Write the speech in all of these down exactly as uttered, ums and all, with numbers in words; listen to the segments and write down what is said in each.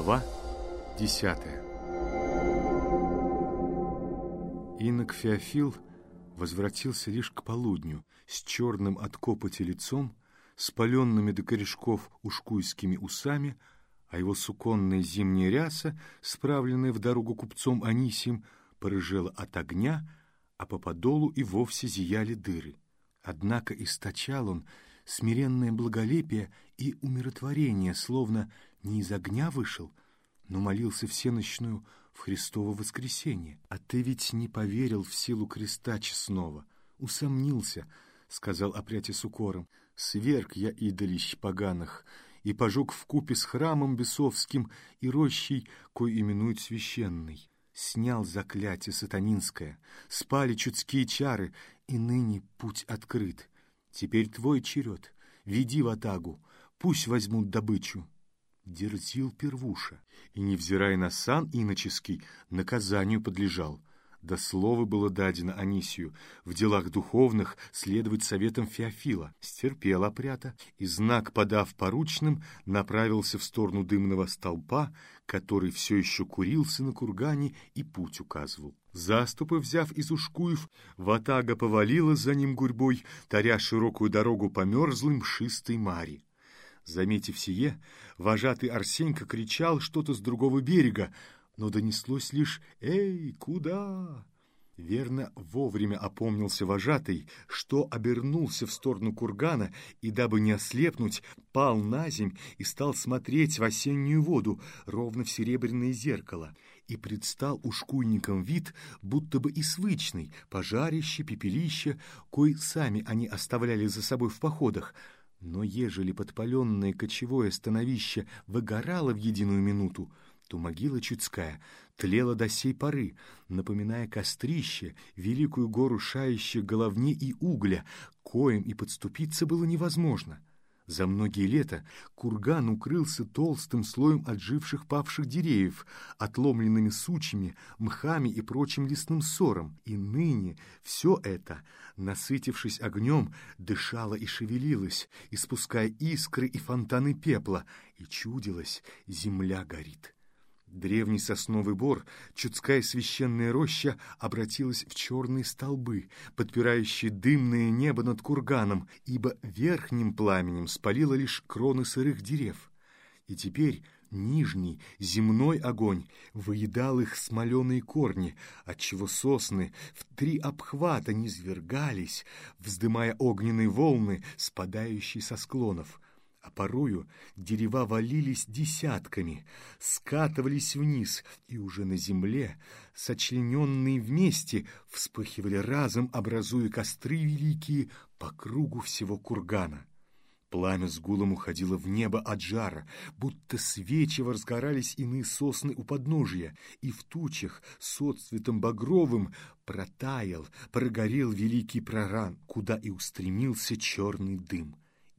Глава десятая. Инок Феофил возвратился лишь к полудню с черным от копоти лицом, спаленными до корешков ушкуйскими усами, а его суконная зимняя ряса, справленная в дорогу купцом Анисием, порыжела от огня, а по подолу и вовсе зияли дыры. Однако источал он смиренное благолепие и умиротворение, словно не из огня вышел, но молился всенощную в Христово воскресенье. «А ты ведь не поверил в силу креста честного, усомнился», — сказал опряти с укором. «Сверг я идолищ поганых и пожег вкупе с храмом бесовским и рощей, кой именуют священной. Снял заклятие сатанинское, спали чудские чары, и ныне путь открыт. Теперь твой черед, веди ватагу, пусть возьмут добычу». Дерзил первуша, и, невзирая на сан иноческий, наказанию подлежал. Да слово было дадено Анисию в делах духовных следовать советам Феофила. Стерпел опрята, и, знак подав поручным, направился в сторону дымного столпа, который все еще курился на кургане и путь указывал. Заступы взяв из ушкуев, ватага повалила за ним гурьбой, таря широкую дорогу по мерзлой мшистой мари. Заметив сие, вожатый Арсенька кричал что-то с другого берега, но донеслось лишь «Эй, куда?». Верно, вовремя опомнился вожатый, что обернулся в сторону кургана и, дабы не ослепнуть, пал наземь и стал смотреть в осеннюю воду, ровно в серебряное зеркало, и предстал ушкуйникам вид, будто бы и свычный, пожарище, пепелище, кой сами они оставляли за собой в походах. Но ежели подпаленное кочевое становище выгорало в единую минуту, то могила чудская тлела до сей поры, напоминая кострище, великую гору шающих головни и угля, коим и подступиться было невозможно. За многие лета курган укрылся толстым слоем отживших павших деревьев, отломленными сучьями, мхами и прочим лесным ссором, и ныне все это, насытившись огнем, дышало и шевелилось, испуская искры и фонтаны пепла, и чудилось, земля горит. Древний сосновый бор, чудская священная роща, обратилась в черные столбы, подпирающие дымное небо над курганом, ибо верхним пламенем спалило лишь кроны сырых дерев. И теперь нижний, земной огонь выедал их смоленые корни, отчего сосны в три обхвата низвергались, вздымая огненные волны, спадающие со склонов. А порою дерева валились десятками, скатывались вниз, и уже на земле, сочлененные вместе, вспыхивали разом, образуя костры великие по кругу всего кургана. Пламя с гулом уходило в небо от жара, будто свечево разгорались иные сосны у подножия, и в тучах с отцветом багровым протаял, прогорел великий проран, куда и устремился черный дым.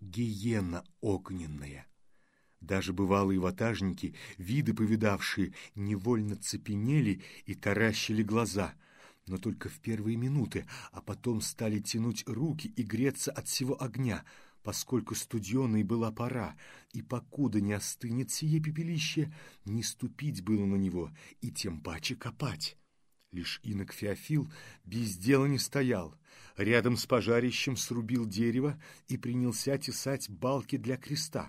Гиена огненная. Даже бывалые ватажники, виды повидавшие, невольно цепенели и таращили глаза, но только в первые минуты, а потом стали тянуть руки и греться от всего огня, поскольку студеной была пора, и покуда не остынет сие пепелище, не ступить было на него, и тем паче копать. Лишь инок Феофил без дела не стоял, рядом с пожарищем срубил дерево и принялся тесать балки для креста.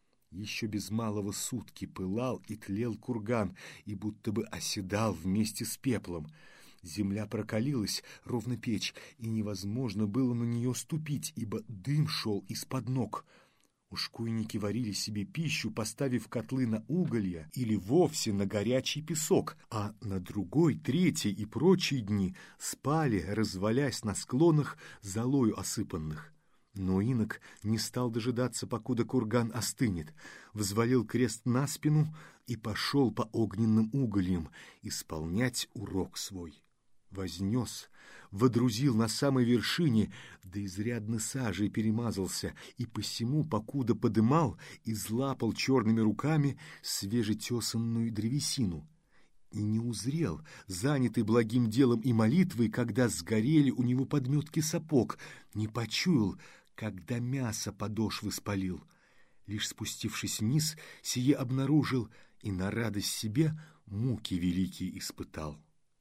Еще без малого сутки пылал и тлел курган, и будто бы оседал вместе с пеплом. Земля прокалилась, ровно печь, и невозможно было на нее ступить, ибо дым шел из-под ног. Ушкуйники варили себе пищу, поставив котлы на уголья или вовсе на горячий песок, а на другой, третий и прочие дни спали, развалясь на склонах, золою осыпанных. Но инок не стал дожидаться, покуда курган остынет, взвалил крест на спину и пошел по огненным угольям исполнять урок свой. Вознес, водрузил на самой вершине, да изрядно сажей перемазался, и посему, покуда подымал, излапал черными руками свежетесанную древесину. И не узрел, занятый благим делом и молитвой, когда сгорели у него подметки сапог, не почуял, когда мясо подошвы спалил. Лишь спустившись вниз, сие обнаружил и на радость себе муки великие испытал.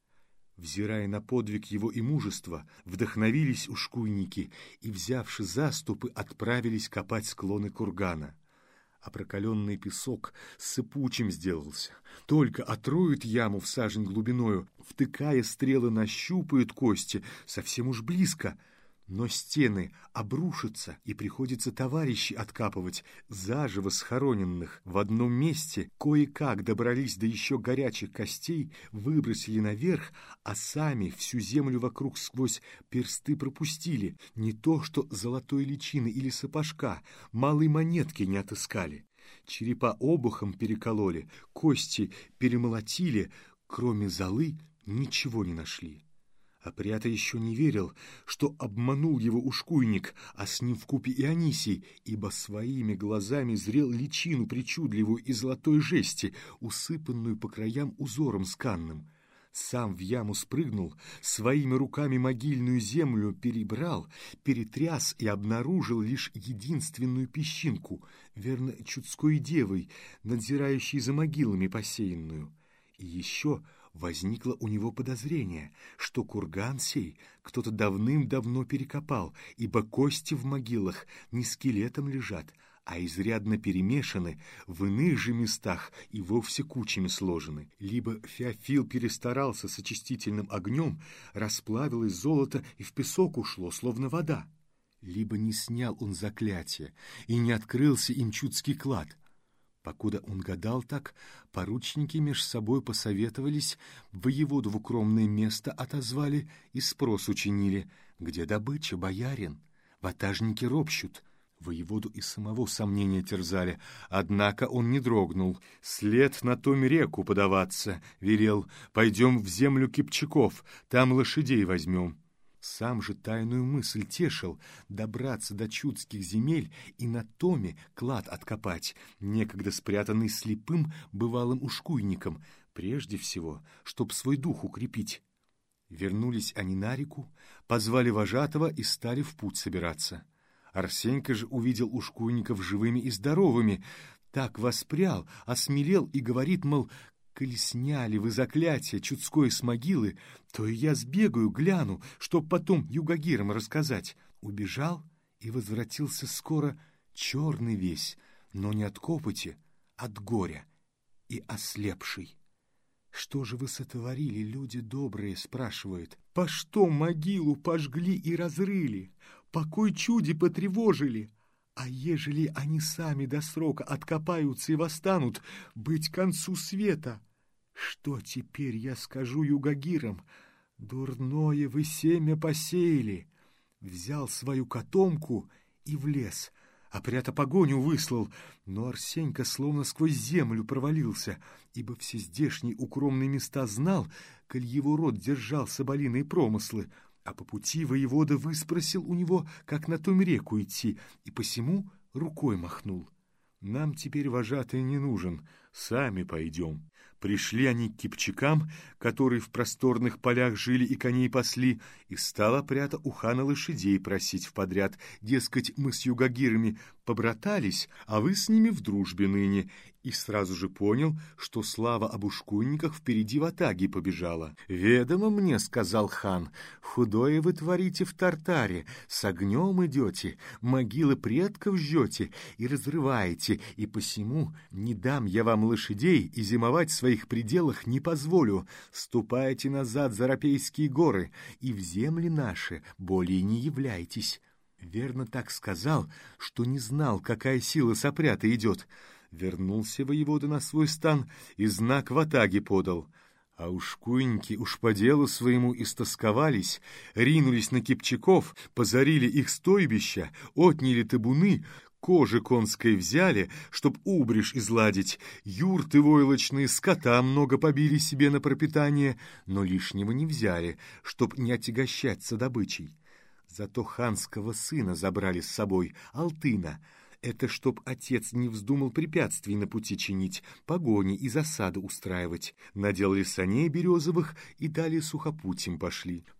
Взирая на подвиг его и мужества, вдохновились ушкуйники и, взявши заступы, отправились копать склоны кургана. А прокаленный песок сыпучим сделался. Только отроют яму в сажень глубиною, втыкая стрелы, нащупают кости совсем уж близко. Но стены обрушатся, и приходится товарищей откапывать, заживо схороненных. В одном месте кое-как добрались до еще горячих костей, выбросили наверх, а сами всю землю вокруг сквозь персты пропустили. Не то что золотой личины или сапожка, малой монетки не отыскали. Черепа обухом перекололи, кости перемолотили, кроме золы ничего не нашли. А Прята еще не верил, что обманул его ушкуйник, а с ним вкупе и Анисий, ибо своими глазами зрел личину причудливую из золотой жести, усыпанную по краям узором сканным. Сам в яму спрыгнул, своими руками могильную землю перебрал, перетряс и обнаружил лишь единственную песчинку, верно, чудской девой, надзирающей за могилами посеянную. И еще возникло у него подозрение, что курган сей кто-то давным-давно перекопал, ибо кости в могилах не скелетом лежат, а изрядно перемешаны, в иных же местах и вовсе кучами сложены. Либо Феофил перестарался с очистительным огнем, расплавилось золото и в песок ушло, словно вода. Либо не снял он заклятие, и не открылся им чудский клад. Покуда он гадал так, поручники меж собой посоветовались, воеводу в укромное место отозвали и спрос учинили. Где добыча, боярин? Ватажники ропщут. Воеводу и самого сомнения терзали, однако он не дрогнул. След на том реку подаваться, велел. Пойдем в землю Кипчаков, там лошадей возьмем. Сам же тайную мысль тешил добраться до чудских земель и на томе клад откопать, некогда спрятанный слепым бывалым ушкуйником, прежде всего, чтоб свой дух укрепить. Вернулись они на реку, позвали вожатого и стали в путь собираться. Арсенька же увидел ушкуйников живыми и здоровыми, так воспрял, осмелел и говорит, мол, «Коли сняли вы заклятие чудское с могилы, то и я сбегаю, гляну, чтоб потом югагирам рассказать». Убежал и возвратился скоро черный весь, но не от копоти, от горя и ослепший. «Что же вы сотворили, люди добрые?» — спрашивает. «По что могилу пожгли и разрыли? По кой чуде потревожили? А ежели они сами до срока откопаются и восстанут, быть к концу света? Что теперь я скажу югагирам? Дурное вы семя посеяли». Взял свою котомку и в лес, а Прята погоню выслал, но Арсенька словно сквозь землю провалился, ибо все здешние укромные места знал, коль его род держал соболиные промыслы, а по пути воевода выспросил у него, как на том реку идти, и посему рукой махнул. «Нам теперь вожатый не нужен, сами пойдем». Пришли они к кипчакам, которые в просторных полях жили и коней пасли, и стала Прята у хана лошадей просить в подряд, дескать, мы с югагирами побратались, а вы с ними в дружбе ныне, и сразу же понял, что слава об ушкуйниках впереди в атаге побежала. «Ведомо мне, — сказал хан, — худое вы творите в Тартаре, с огнем идете, могилы предков жжете и разрываете, и посему не дам я вам лошадей и зимовать в своих пределах не позволю. Ступайте назад за Рапейские горы и в земли наши более не являйтесь». Верно так сказал, что не знал, какая сила с опрята идет. Вернулся воевода на свой стан и знак в атаге подал. А ушкуйники уж по делу своему истосковались, ринулись на кипчаков, позарили их стойбища, отняли табуны, кожи конской взяли, чтоб убришь изладить, юрты войлочные, скота много побили себе на пропитание, но лишнего не взяли, чтоб не отягощаться добычей. Зато ханского сына забрали с собой, Алтына. Это чтоб отец не вздумал препятствий на пути чинить, погони и засады устраивать. Наделали саней березовых и далее сухопутьем пошли.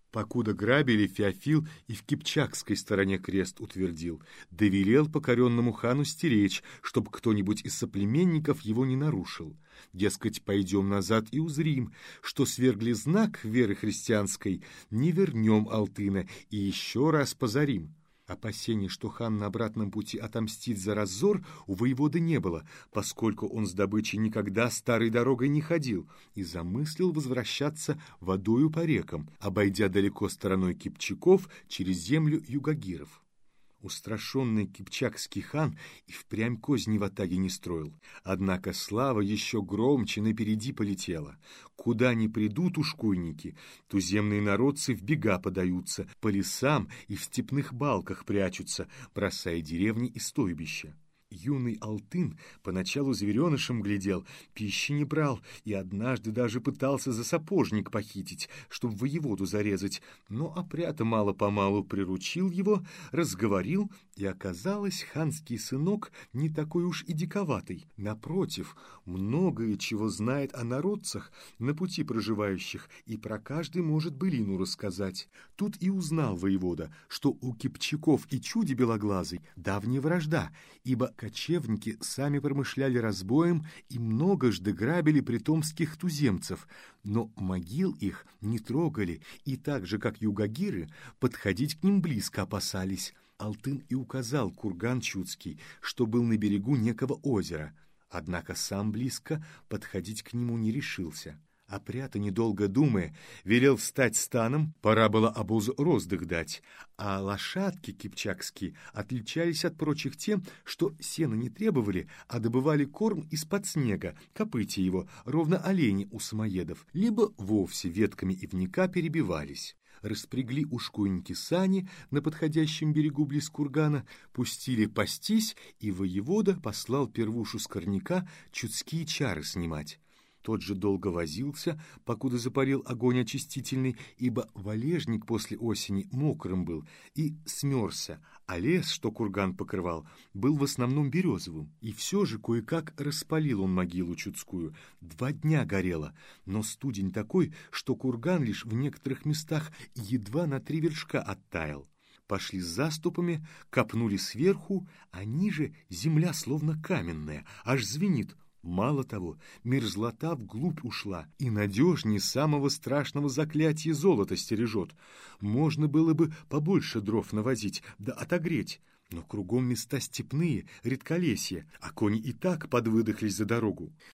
Покуда грабили, Феофил и в кипчакской стороне крест утвердил, да велел покоренному хану стеречь, чтоб кто-нибудь из соплеменников его не нарушил. Дескать, пойдем назад и узрим, что свергли знак веры христианской, не вернем Алтына и еще раз позарим. Опасений, что хан на обратном пути отомстит за разор, у воеводы не было, поскольку он с добычей никогда старой дорогой не ходил и замыслил возвращаться водою по рекам, обойдя далеко стороной кипчаков через землю югагиров. Устрашенный кипчакский хан и впрямь козни в атаге не строил. Однако слава еще громче напереди полетела. Куда ни придут ушкуйники, туземные народцы в бега подаются, по лесам и в степных балках прячутся, бросая деревни и стойбища. Юный Алтын поначалу зверенышем глядел, пищи не брал и однажды даже пытался за сапожник похитить, чтоб воеводу зарезать, но опрята мало-помалу приручил его, разговорил, и оказалось, ханский сынок не такой уж и диковатый. Напротив, многое чего знает о народцах, на пути проживающих, и про каждый может былину рассказать. Тут и узнал воевода, что у кипчаков и чуди белоглазый давняя вражда, ибо кочевники сами промышляли разбоем и многожды грабили притомских туземцев, но могил их не трогали и так же, как югагиры, подходить к ним близко опасались. Алтын и указал курган чудский, что был на берегу некого озера, однако сам близко подходить к нему не решился. Опрята, недолго думая, велел встать станом, пора было обоз роздых дать, а лошадки кипчакские отличались от прочих тем, что сена не требовали, а добывали корм из-под снега, копытья его, ровно олени у самоедов, либо вовсе ветками ивника перебивались. Распрягли ушкуйники сани на подходящем берегу близ кургана, пустили пастись, и воевода послал первушу с корняка чудские чары снимать. Тот же долго возился, покуда запалил огонь очистительный, ибо валежник после осени мокрым был и смерзся, а лес, что курган покрывал, был в основном березовым. И все же кое-как распалил он могилу чудскую. Два дня горело, но студень такой, что курган лишь в некоторых местах едва на три вершка оттаял. Пошли с заступами, копнули сверху, а ниже земля словно каменная, аж звенит. Мало того, мерзлота вглубь ушла, и надежнее самого страшного заклятия золота стережет. Можно было бы побольше дров навозить, да отогреть, но кругом места степные, редколесье, а кони и так подвыдохлись за дорогу.